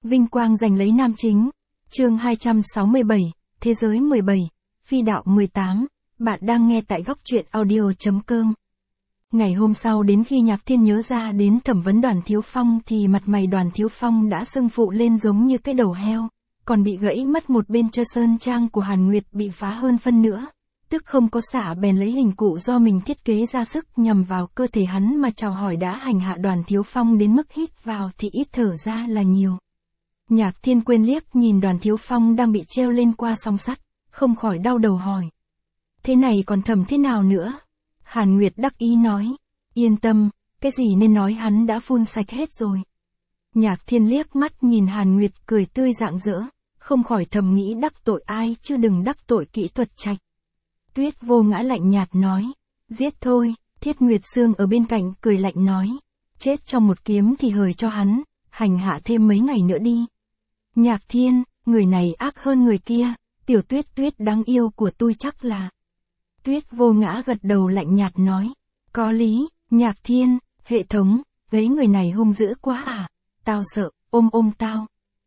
Vinh quang giành lấy nam chính. Chương 267, Thế giới 17, Phi đạo 18. Bạn đang nghe tại góc truyện audio.com. Ngày hôm sau đến khi Nhạc Thiên nhớ ra đến thẩm vấn Đoàn Thiếu Phong thì mặt mày Đoàn Thiếu Phong đã sưng phụ lên giống như cái đầu heo, còn bị gãy mất một bên chơ sơn trang của Hàn Nguyệt bị phá hơn phân nữa. Tức không có xả bèn lấy hình cụ do mình thiết kế ra sức nhằm vào cơ thể hắn mà chào hỏi đã hành hạ Đoàn Thiếu Phong đến mức hít vào thì ít thở ra là nhiều. Nhạc Thiên quên liếc nhìn Đoàn Thiếu Phong đang bị treo lên qua song sắt, không khỏi đau đầu hỏi. Thế này còn thẩm thế nào nữa? Hàn Nguyệt đắc ý nói. Yên tâm, cái gì nên nói hắn đã phun sạch hết rồi. Nhạc Thiên liếc mắt nhìn Hàn Nguyệt cười tươi rạng rỡ, không khỏi thầm nghĩ đắc tội ai chứ đừng đắc tội kỹ thuật trạch. Tuyết Vô Ngã lạnh nhạt nói. Giết thôi. Thiết Nguyệt Sương ở bên cạnh cười lạnh nói. Chết trong một kiếm thì hời cho hắn, hành hạ thêm mấy ngày nữa đi. Nhạc Thiên, người này ác hơn người kia, tiểu Tuyết Tuyết đáng yêu của tôi chắc là. Tuyết Vô Ngã gật đầu lạnh nhạt nói. Có lý, Nhạc Thiên, hệ thống, lấy người này hung dữ quá à, tao sợ, ôm tao.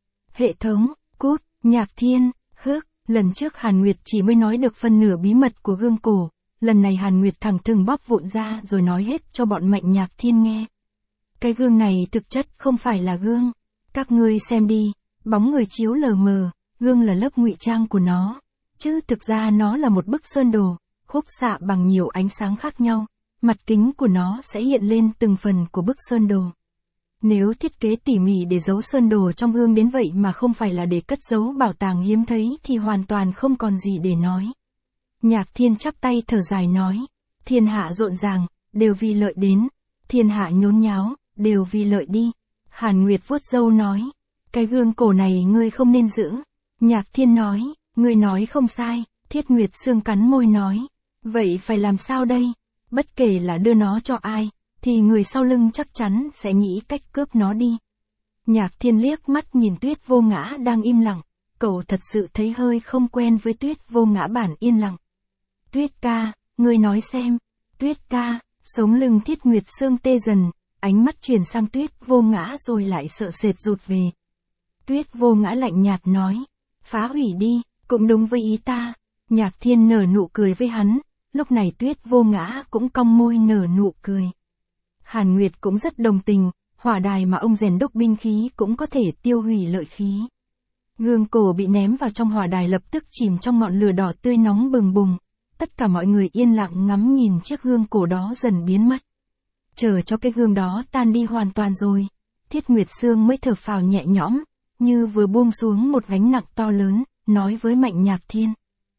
Hệ thống, cút, Nhạc Thiên, hước, lần trước Hàn Nguyệt chỉ mới nói được phân nửa bí mật của gương cổ, lần này Hàn Nguyệt thẳng thừng bóp vụn ra rồi nói hết cho bọn Mạnh Nhạc Thiên nghe. Cái gương này thực chất không phải là gương, các ngươi xem đi, bóng người chiếu lờ mờ, gương là lớp ngụy trang của nó, chứ thực ra nó là một bức sơn đồ, khúc xạ bằng nhiều ánh sáng khác nhau, mặt kính của nó sẽ hiện lên từng phần của bức sơn đồ. Nếu thiết kế tỉ mỉ để giấu sơn đồ trong gương đến vậy mà không phải là để cất giấu bảo tàng hiếm thấy thì hoàn toàn không còn gì để nói. Nhạc Thiên chắp tay thở dài nói, thiên hạ rộn ràng, đều vì lợi đến, thiên hạ nhốn nháo, đều vì lợi đi. Hàn Nguyệt vuốt râu nói, cái gương cổ này ngươi không nên giữ. Nhạc Thiên nói, ngươi nói không sai. Thiết Nguyệt Sương cắn môi nói, vậy phải làm sao đây? Bất kể là đưa nó cho ai, thì người sau lưng chắc chắn sẽ nghĩ cách cướp nó đi. Nhạc Thiên liếc mắt nhìn Tuyết Vô Ngã đang im lặng, cậu thật sự thấy hơi không quen với Tuyết Vô Ngã bản yên lặng. Tuyết ca, ngươi nói xem. Tuyết ca, sống lưng Thiết Nguyệt Sương tê dần, ánh mắt chuyển sang Tuyết Vô Ngã rồi lại sợ sệt rụt về. Tuyết Vô Ngã lạnh nhạt nói, phá hủy đi, cũng đúng với ý ta. Nhạc Thiên nở nụ cười với hắn, lúc này Tuyết Vô Ngã cũng cong môi nở nụ cười. Hàn Nguyệt cũng rất đồng tình, hỏa đài mà ông rèn đúc binh khí cũng có thể tiêu hủy lợi khí. Gương cổ bị ném vào trong hỏa đài lập tức chìm trong ngọn lửa đỏ tươi nóng bừng bùng, tất cả mọi người yên lặng ngắm nhìn chiếc gương cổ đó dần biến mất. Chờ cho cái gương đó tan đi hoàn toàn rồi, Thiết Nguyệt Sương mới thở phào nhẹ nhõm, như vừa buông xuống một gánh nặng to lớn, nói với Mạnh Nhạc Thiên.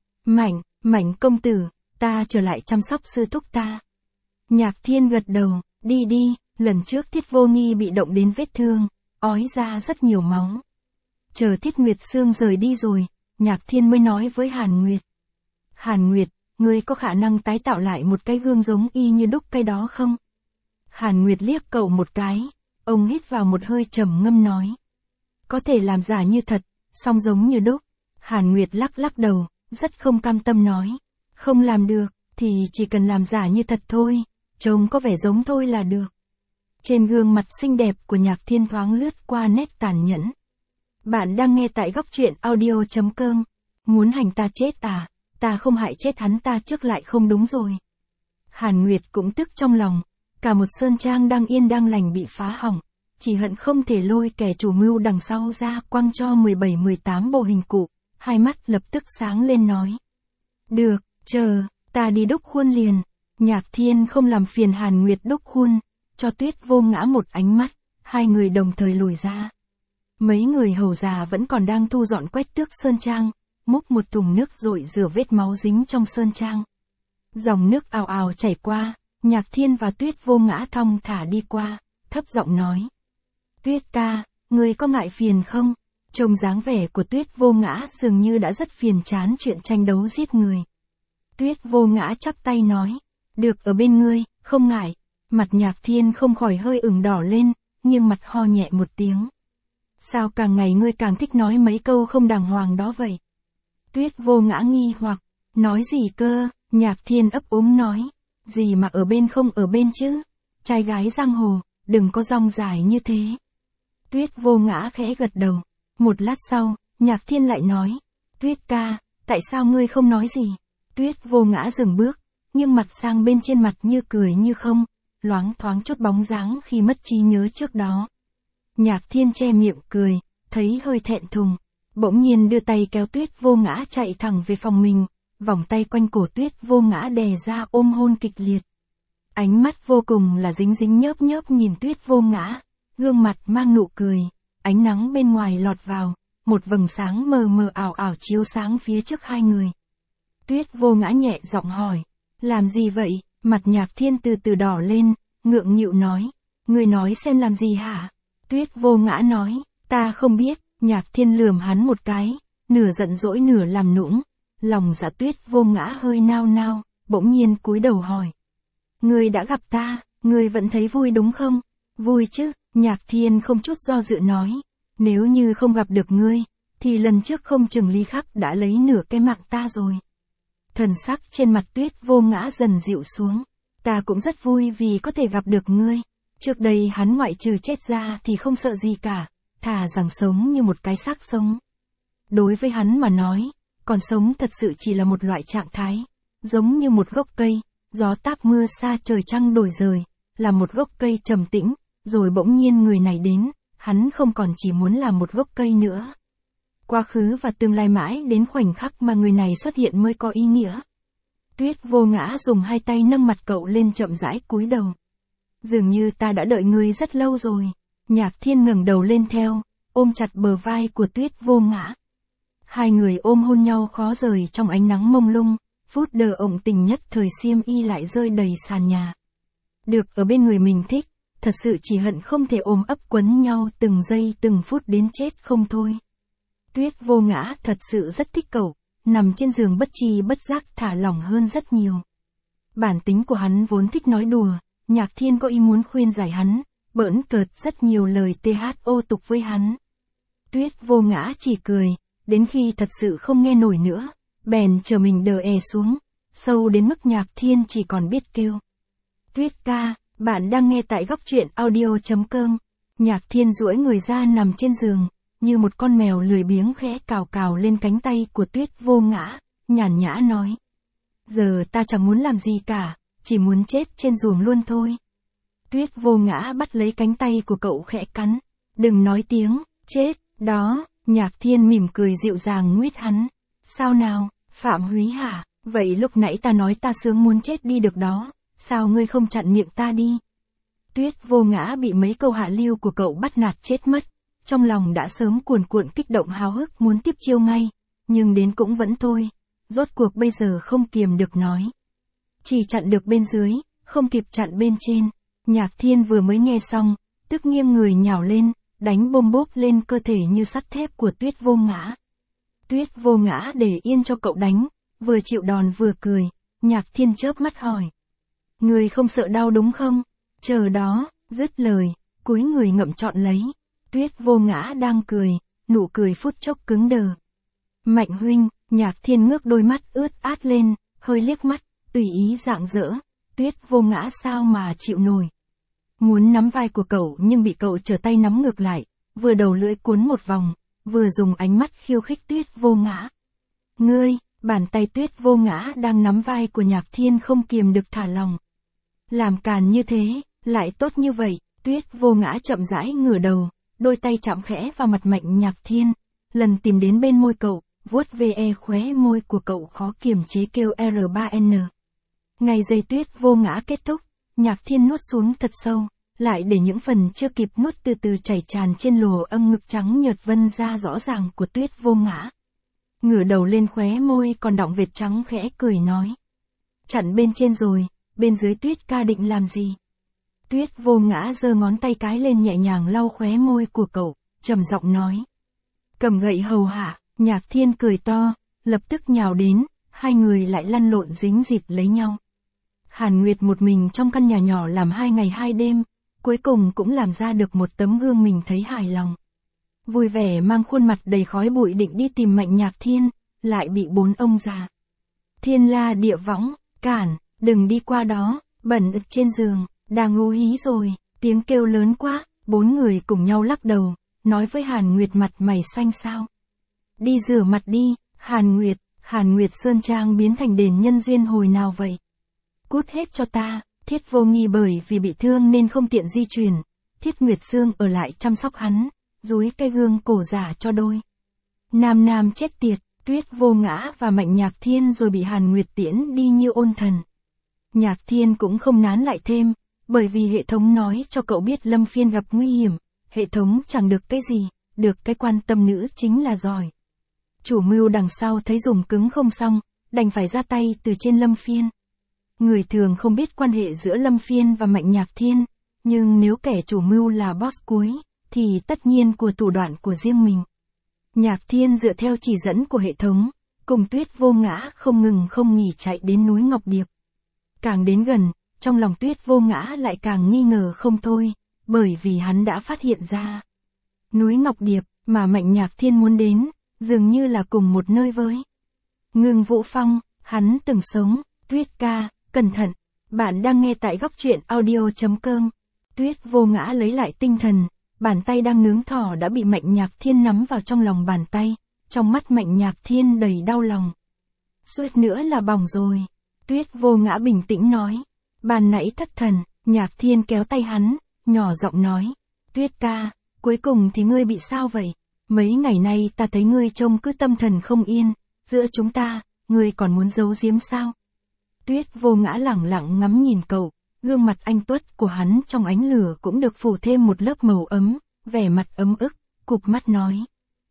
Mạnh công tử, ta trở lại chăm sóc sư thúc ta. Nhạc Thiên gật đầu, đi, lần trước Thiết Vô Nghi bị động đến vết thương, ói ra rất nhiều máu. Chờ Thiết Nguyệt Sương rời đi rồi, Nhạc Thiên mới nói với Hàn Nguyệt. Hàn Nguyệt, ngươi có khả năng tái tạo lại một cái gương giống y như đúc cái đó không? Hàn Nguyệt liếc cậu một cái, ông hít vào một hơi trầm ngâm nói. Có thể làm giả như thật, song giống như đúc. Hàn Nguyệt lắc đầu, rất không cam tâm nói. Không làm được, thì chỉ cần làm giả như thật thôi, trông có vẻ giống thôi là được. Trên gương mặt xinh đẹp của Nhạc Thiên thoáng lướt qua nét tàn nhẫn. Bạn đang nghe tại góc truyện audio.com. Muốn hành ta chết à, ta không hại chết hắn ta trước lại không đúng rồi. Hàn Nguyệt cũng tức trong lòng, cả một sơn trang đang yên đang lành bị phá hỏng, chỉ hận không thể lôi kẻ chủ mưu đằng sau ra quăng cho 17-18 bộ hình cụ, hai mắt lập tức sáng lên nói. Được, chờ, ta đi đúc khuôn liền. Nhạc Thiên không làm phiền Hàn Nguyệt đúc khuôn, cho Tuyết Vô Ngã một ánh mắt, hai người đồng thời lùi ra. Mấy người hầu già vẫn còn đang thu dọn quét tước sơn trang, múc một thùng nước rội rửa vết máu dính trong sơn trang. Dòng nước ào ào chảy qua, Nhạc Thiên và Tuyết Vô Ngã thong thả đi qua, thấp giọng nói. Tuyết ca, ngươi có ngại phiền không? Trông dáng vẻ của Tuyết Vô Ngã dường như đã rất phiền chán chuyện tranh đấu giết người. Tuyết Vô Ngã chắp tay nói. Được ở bên ngươi, không ngại. Mặt Nhạc Thiên không khỏi hơi ửng đỏ lên, nghiêng mặt ho nhẹ một tiếng. Sao càng ngày ngươi càng thích nói mấy câu không đàng hoàng đó vậy? Tuyết Vô Ngã nghi hoặc, nói gì cơ? Nhạc Thiên ấp úng nói. Gì mà ở bên không ở bên chứ? Trai gái giang hồ, đừng có rong dài như thế. Tuyết Vô Ngã khẽ gật đầu, Một lát sau, Nhạc Thiên lại nói, Tuyết ca, tại sao ngươi không nói gì? Tuyết Vô Ngã dừng bước, nghiêng mặt sang bên, trên mặt như cười như không, loáng thoáng chút bóng dáng khi mất trí nhớ trước đó. Nhạc Thiên che miệng cười, thấy hơi thẹn thùng, bỗng nhiên đưa tay kéo Tuyết Vô Ngã chạy thẳng về phòng mình, vòng tay quanh cổ Tuyết Vô Ngã đè ra ôm hôn kịch liệt. Ánh mắt vô cùng là dính dính nhớp nhớp nhìn Tuyết Vô Ngã, gương mặt mang nụ cười, ánh nắng bên ngoài lọt vào, một vầng sáng mờ mờ ảo ảo chiếu sáng phía trước hai người. Tuyết Vô Ngã nhẹ giọng hỏi, làm gì vậy? Mặt Nhạc Thiên từ từ đỏ lên, ngượng nghịu nói, ngươi nói xem làm gì hả? Tuyết Vô Ngã nói, ta không biết. Nhạc Thiên lườm hắn một cái, nửa giận dỗi nửa làm nũng, lòng dạ Tuyết Vô Ngã hơi nao nao, bỗng nhiên cúi đầu hỏi. Ngươi đã gặp ta, ngươi vẫn thấy vui đúng không? Vui chứ, Nhạc Thiên không chút do dự nói, nếu như không gặp được ngươi, thì lần trước không chừng Ly Khắc đã lấy nửa cái mạng ta rồi. Thần sắc trên mặt Tuyết Vô Ngã dần dịu xuống, ta cũng rất vui vì có thể gặp được ngươi. Trước đây hắn ngoại trừ chết ra thì không sợ gì cả, thà rằng sống như một cái xác sống. Đối với hắn mà nói, còn sống thật sự chỉ là một loại trạng thái, giống như một gốc cây, gió táp mưa xa trời trăng đổi rời, là một gốc cây trầm tĩnh, rồi bỗng nhiên người này đến, hắn không còn chỉ muốn là một gốc cây nữa. Quá khứ và tương lai mãi đến khoảnh khắc mà người này xuất hiện mới có ý nghĩa. Tuyết Vô Ngã dùng hai tay nâng mặt cậu lên chậm rãi cúi đầu. Dường như ta đã đợi ngươi rất lâu rồi. Nhạc Thiên ngẩng đầu lên theo, ôm chặt bờ vai của Tuyết Vô Ngã. Hai người ôm hôn nhau khó rời trong ánh nắng mông lung, phút đờ ổng tình nhất thời xiêm y lại rơi đầy sàn nhà. Được ở bên người mình thích, thật sự chỉ hận không thể ôm ấp quấn nhau từng giây từng phút đến chết không thôi. Tuyết Vô Ngã thật sự rất thích cậu, nằm trên giường bất tri bất giác thả lỏng hơn rất nhiều. Bản tính của hắn vốn thích nói đùa, Nhạc Thiên có ý muốn khuyên giải hắn, bỡn cợt rất nhiều lời thô tục với hắn. Tuyết Vô Ngã chỉ cười, đến khi thật sự không nghe nổi nữa, bèn chờ mình đờ xuống, sâu đến mức Nhạc Thiên chỉ còn biết kêu. Tuyết ca, bạn đang nghe tại góc truyện audio.com. Nhạc Thiên duỗi người ra nằm trên giường, như một con mèo lười biếng khẽ cào cào lên cánh tay của Tuyết Vô Ngã, nhàn nhã nói. Giờ ta chẳng muốn làm gì cả, chỉ muốn chết trên giường luôn thôi. Tuyết Vô Ngã bắt lấy cánh tay của cậu khẽ cắn. Đừng nói tiếng, chết, đó. Nhạc Thiên mỉm cười dịu dàng nguyết hắn. Sao nào, Phạm Húy hả? Vậy lúc nãy ta nói ta sướng muốn chết đi được đó, sao ngươi không chặn miệng ta đi? Tuyết Vô Ngã bị mấy câu hạ lưu của cậu bắt nạt chết mất. Trong lòng đã sớm cuồn cuộn kích động háo hức muốn tiếp chiêu ngay, nhưng đến cũng vẫn thôi. Rốt cuộc bây giờ không kiềm được nói. Chỉ chặn được bên dưới, không kịp chặn bên trên. Nhạc Thiên vừa mới nghe xong, tức nghiêng người nhào lên, đánh bôm bốp lên cơ thể như sắt thép của Tuyết Vô Ngã. Tuyết Vô Ngã để yên cho cậu đánh, vừa chịu đòn vừa cười. Nhạc Thiên chớp mắt hỏi. Người không sợ đau đúng không? Chờ đó, dứt lời, cúi người ngậm trọn lấy. Tuyết Vô Ngã đang cười, nụ cười phút chốc cứng đờ. Mạnh huynh, Nhạc Thiên ngước đôi mắt ướt át lên, hơi liếc mắt, tùy ý rạng rỡ. Tuyết Vô Ngã sao mà chịu nổi. Muốn nắm vai của cậu nhưng bị cậu trở tay nắm ngược lại, vừa đầu lưỡi cuốn một vòng, vừa dùng ánh mắt khiêu khích Tuyết Vô Ngã. Ngươi, bàn tay Tuyết Vô Ngã đang nắm vai của Nhạc Thiên không kiềm được thả lòng. Làm càn như thế, lại tốt như vậy. Tuyết Vô Ngã chậm rãi ngửa đầu, đôi tay chạm khẽ vào mặt Mạnh Nhạc Thiên, lần tìm đến bên môi cậu, vuốt ve khóe môi của cậu khó kiềm chế kêu R3N. Ngày giây Tuyết Vô Ngã kết thúc, Nhạc Thiên nuốt xuống thật sâu, lại để những phần chưa kịp nuốt từ từ chảy tràn trên lồ âng ngực trắng nhợt vân ra rõ ràng của Tuyết Vô Ngã. Ngửa đầu lên khóe môi còn đọng vệt trắng khẽ cười nói. Chặn bên trên rồi, bên dưới Tuyết ca định làm gì? Tuyết Vô Ngã giơ ngón tay cái lên nhẹ nhàng lau khóe môi của cậu, trầm giọng nói. Cầm gậy hầu hạ. Nhạc Thiên cười to, lập tức nhào đến, hai người lại lăn lộn dính dịt lấy nhau. Hàn Nguyệt một mình trong căn nhà nhỏ làm 2 ngày 2 đêm, cuối cùng cũng làm ra được một tấm gương mình thấy hài lòng. Vui vẻ mang khuôn mặt đầy khói bụi định đi tìm Mạnh Nhạc Thiên, lại bị 4 ông già. Thiên la địa võng, cản, đừng đi qua đó, bẩn ực trên giường, đang ngu hí rồi, tiếng kêu lớn quá, 4 người cùng nhau lắc đầu, nói với Hàn Nguyệt mặt mày xanh xao. Đi rửa mặt đi, Hàn Nguyệt Sơn Trang biến thành đền nhân duyên hồi nào vậy? Cút hết cho ta, Thiết Vô Nghi bởi vì bị thương nên không tiện di chuyển, Thiết Nguyệt Sương ở lại chăm sóc hắn, dúi cái gương cổ giả cho đôi. Nam chết tiệt, Tuyết Vô Ngã và Mạnh Nhạc Thiên rồi bị Hàn Nguyệt tiễn đi như ôn thần. Nhạc Thiên cũng không nán lại thêm, bởi vì hệ thống nói cho cậu biết Lâm Phiên gặp nguy hiểm, hệ thống chẳng được cái gì, được cái quan tâm nữ chính là giỏi. Chủ mưu đằng sau thấy dùng cứng không xong, đành phải ra tay từ trên Lâm Phiên. Người thường không biết quan hệ giữa Lâm Phiên và Mạnh Nhạc Thiên, nhưng nếu kẻ chủ mưu là boss cuối, thì tất nhiên của thủ đoạn của riêng mình. Nhạc Thiên dựa theo chỉ dẫn của hệ thống, cùng Tuyết Vô Ngã không ngừng không nghỉ chạy đến núi Ngọc Điệp. Càng đến gần, trong lòng Tuyết Vô Ngã lại càng nghi ngờ không thôi, bởi vì hắn đã phát hiện ra. Núi Ngọc Điệp, mà Mạnh Nhạc Thiên muốn đến, dường như là cùng một nơi với Ngưng Vũ Phong, hắn từng sống. Tuyết ca, cẩn thận, bạn đang nghe tại góc truyện audio.com. Tuyết Vô Ngã lấy lại tinh thần, bàn tay đang nướng thỏ đã bị Mạnh Nhạc Thiên nắm vào trong lòng bàn tay, trong mắt Mạnh Nhạc Thiên đầy đau lòng. Suýt nữa là bỏng rồi. Tuyết Vô Ngã bình tĩnh nói. Ban nãy thất thần, Nhạc Thiên kéo tay hắn, nhỏ giọng nói. Tuyết ca, cuối cùng thì ngươi bị sao vậy? Mấy ngày nay ta thấy ngươi trông cứ tâm thần không yên, giữa chúng ta, ngươi còn muốn giấu giếm sao? Tuyết Vô Ngã lẳng lặng ngắm nhìn cậu, gương mặt anh tuất của hắn trong ánh lửa cũng được phủ thêm một lớp màu ấm, vẻ mặt ấm ức, cụp mắt nói.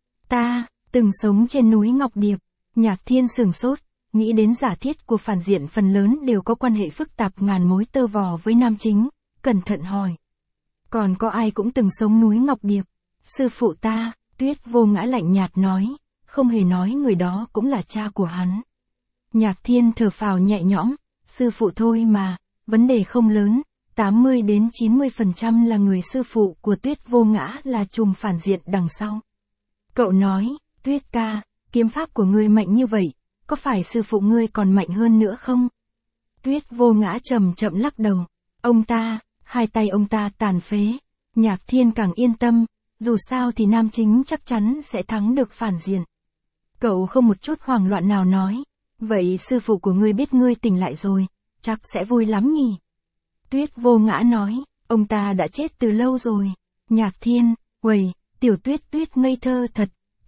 Ta, từng sống trên núi Ngọc Điệp. Nhạc Thiên sửng sốt, nghĩ đến giả thiết của phản diện phần lớn đều có quan hệ phức tạp ngàn mối tơ vò với nam chính, cẩn thận hỏi. Còn có ai cũng từng sống núi Ngọc Điệp? Sư phụ ta, Tuyết Vô Ngã lạnh nhạt nói, không hề nói người đó cũng là cha của hắn. Nhạc Thiên thở phào nhẹ nhõm, sư phụ thôi mà, vấn đề không lớn, 80 đến 90% là người sư phụ của Tuyết Vô Ngã là trùm phản diện đằng sau. Cậu nói, Tuyết ca, kiếm pháp của ngươi mạnh như vậy, có phải sư phụ ngươi còn mạnh hơn nữa không? Tuyết Vô Ngã chậm chậm lắc đầu, ông ta, hai tay ông ta tàn phế. Nhạc Thiên càng yên tâm, dù sao thì nam chính chắc chắn sẽ thắng được phản diện. Cậu không một chút hoảng loạn nào nói, vậy sư phụ của ngươi biết ngươi tỉnh lại rồi, chắc sẽ vui lắm nhỉ? Tuyết Vô Ngã nói, ông ta đã chết từ lâu rồi. Nhạc Thiên, uầy, tiểu Tuyết Tuyết ngây thơ thật,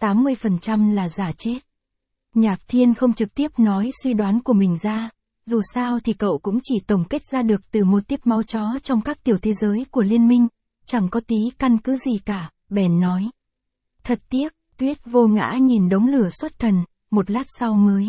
80% là giả chết. Nhạc Thiên không trực tiếp nói suy đoán của mình ra, dù sao thì cậu cũng chỉ tổng kết ra được từ một tiếp máu chó trong các tiểu thế giới của liên minh, chẳng có tí căn cứ gì cả, bèn nói. Thật tiếc, Tuyết Vô Ngã nhìn đống lửa xuất thần, một lát sau mới.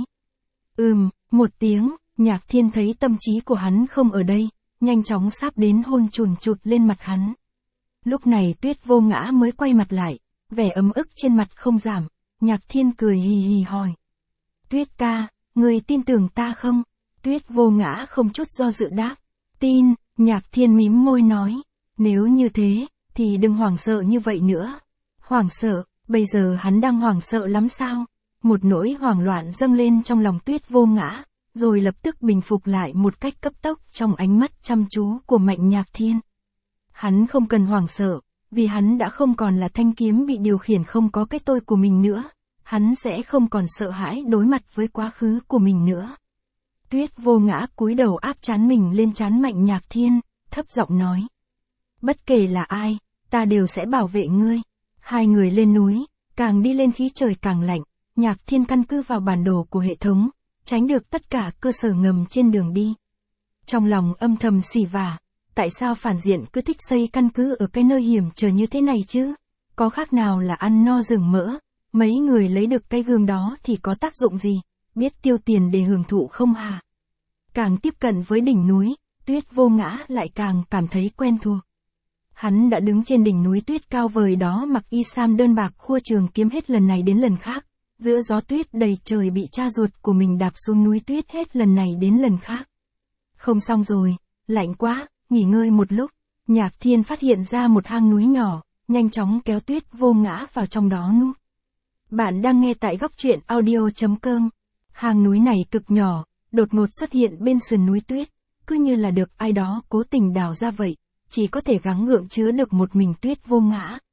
Một tiếng, Nhạc Thiên thấy tâm trí của hắn không ở đây, nhanh chóng sáp đến hôn chùn chụt lên mặt hắn. Lúc này Tuyết Vô Ngã mới quay mặt lại, vẻ ấm ức trên mặt không giảm, Nhạc Thiên cười hì hì hỏi. Tuyết ca, người tin tưởng ta không? Tuyết Vô Ngã không chút do dự đáp. Tin, Nhạc Thiên mím môi nói. Nếu như thế, thì đừng hoảng sợ như vậy nữa. Hoảng sợ, bây giờ hắn đang hoảng sợ lắm sao? Một nỗi hoảng loạn dâng lên trong lòng Tuyết Vô Ngã, rồi lập tức bình phục lại một cách cấp tốc trong ánh mắt chăm chú của Mạnh Nhạc Thiên. Hắn không cần hoảng sợ, vì hắn đã không còn là thanh kiếm bị điều khiển không có cái tôi của mình nữa. Hắn sẽ không còn sợ hãi đối mặt với quá khứ của mình nữa. Tuyết Vô Ngã cúi đầu áp trán mình lên trán Mạnh Nhạc Thiên, thấp giọng nói. Bất kể là ai, ta đều sẽ bảo vệ ngươi. Hai người lên núi, càng đi lên khí trời càng lạnh, Nhạc Thiên căn cứ vào bản đồ của hệ thống, tránh được tất cả cơ sở ngầm trên đường đi. Trong lòng âm thầm xì vả, tại sao phản diện cứ thích xây căn cứ ở cái nơi hiểm trở như thế này chứ? Có khác nào là ăn no rừng mỡ? Mấy người lấy được cái gương đó thì có tác dụng gì? Biết tiêu tiền để hưởng thụ không hả? Càng tiếp cận với đỉnh núi, Tuyết Vô Ngã lại càng cảm thấy quen thuộc. Hắn đã đứng trên đỉnh núi tuyết cao vời đó mặc y sam đơn bạc khua trường kiếm hết lần này đến lần khác, giữa gió tuyết đầy trời bị cha ruột của mình đạp xuống núi tuyết hết lần này đến lần khác. Không xong rồi, lạnh quá, nghỉ ngơi một lúc. Nhạc Thiên phát hiện ra một hang núi nhỏ, nhanh chóng kéo Tuyết Vô Ngã vào trong đó núp. Bạn đang nghe tại góc truyện audio.com. Hang núi này cực nhỏ, đột ngột xuất hiện bên sườn núi tuyết, cứ như là được ai đó cố tình đào ra vậy, chỉ có thể gắng gượng chứa được một mình Tuyết Vô Ngã.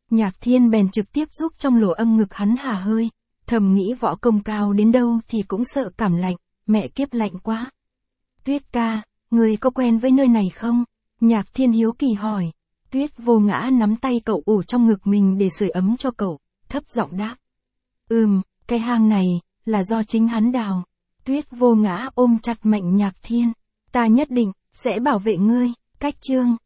Nhạc Thiên bèn trực tiếp giúp trong lỗ âm ngực hắn hả hơi, thầm nghĩ võ công cao đến đâu thì cũng sợ cảm lạnh, mẹ kiếp lạnh quá. Tuyết ca, người có quen với nơi này không? Nhạc Thiên hiếu kỳ hỏi. Tuyết Vô Ngã nắm tay cậu ủ trong ngực mình để sưởi ấm cho cậu, thấp giọng đáp. Cái hang này, là do chính hắn đào. Tuyết Vô Ngã ôm chặt mạnh Nhạc Thiên. Ta nhất định, sẽ bảo vệ ngươi. Cách chương